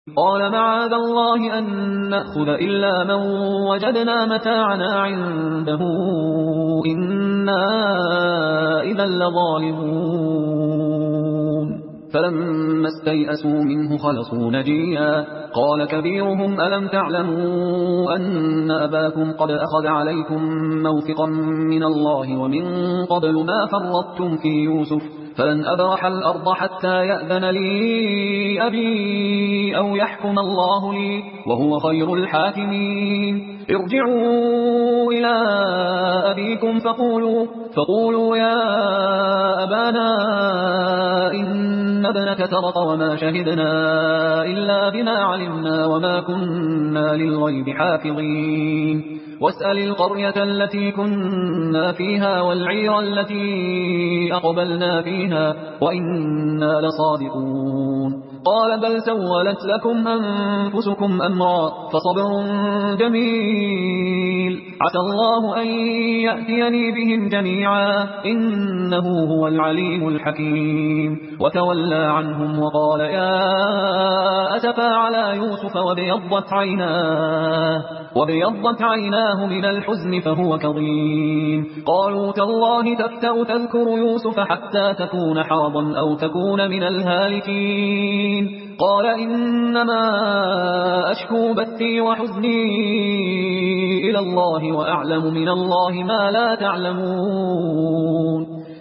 قال معاذ الله أن نأخذ إلا من وجدنا متاعنا عنده إنا إذا لظالمون فلما استيئسوا منه خلصوا نجيا قال كبيرهم ألم تعلموا أن أباكم قد أخذ عليكم موثقا من الله ومن قبل ما فرطتم في يوسف فلن أبرح الأرض حتى يأذن لي أبي أو يحكم الله لي وهو خير الحاكمين ارجعوا إلى أبيكم فقولوا يا أبانا إن ابنك سرق وما شهدنا إلا بما علمنا وما كنا للغيب حافظين واسأل القرية التي كنا فيها والعير التي أقبلنا فيها وإنا لصادقون قال بل سولت لكم أنفسكم أمرا فصبر جميل عسى الله أن يأتيني بهم جميعا إنه هو العليم الحكيم وتولى عنهم وقال يا أسفا على يوسف وابيضت عيناه من الحزن فهو كظيم قالوا تالله تفتأ تذكر يوسف حتى تكون حرضا أو تكون من الهالكين قال إنما أشكو بثي وحزني إلى الله وأعلم من الله ما لا تعلمون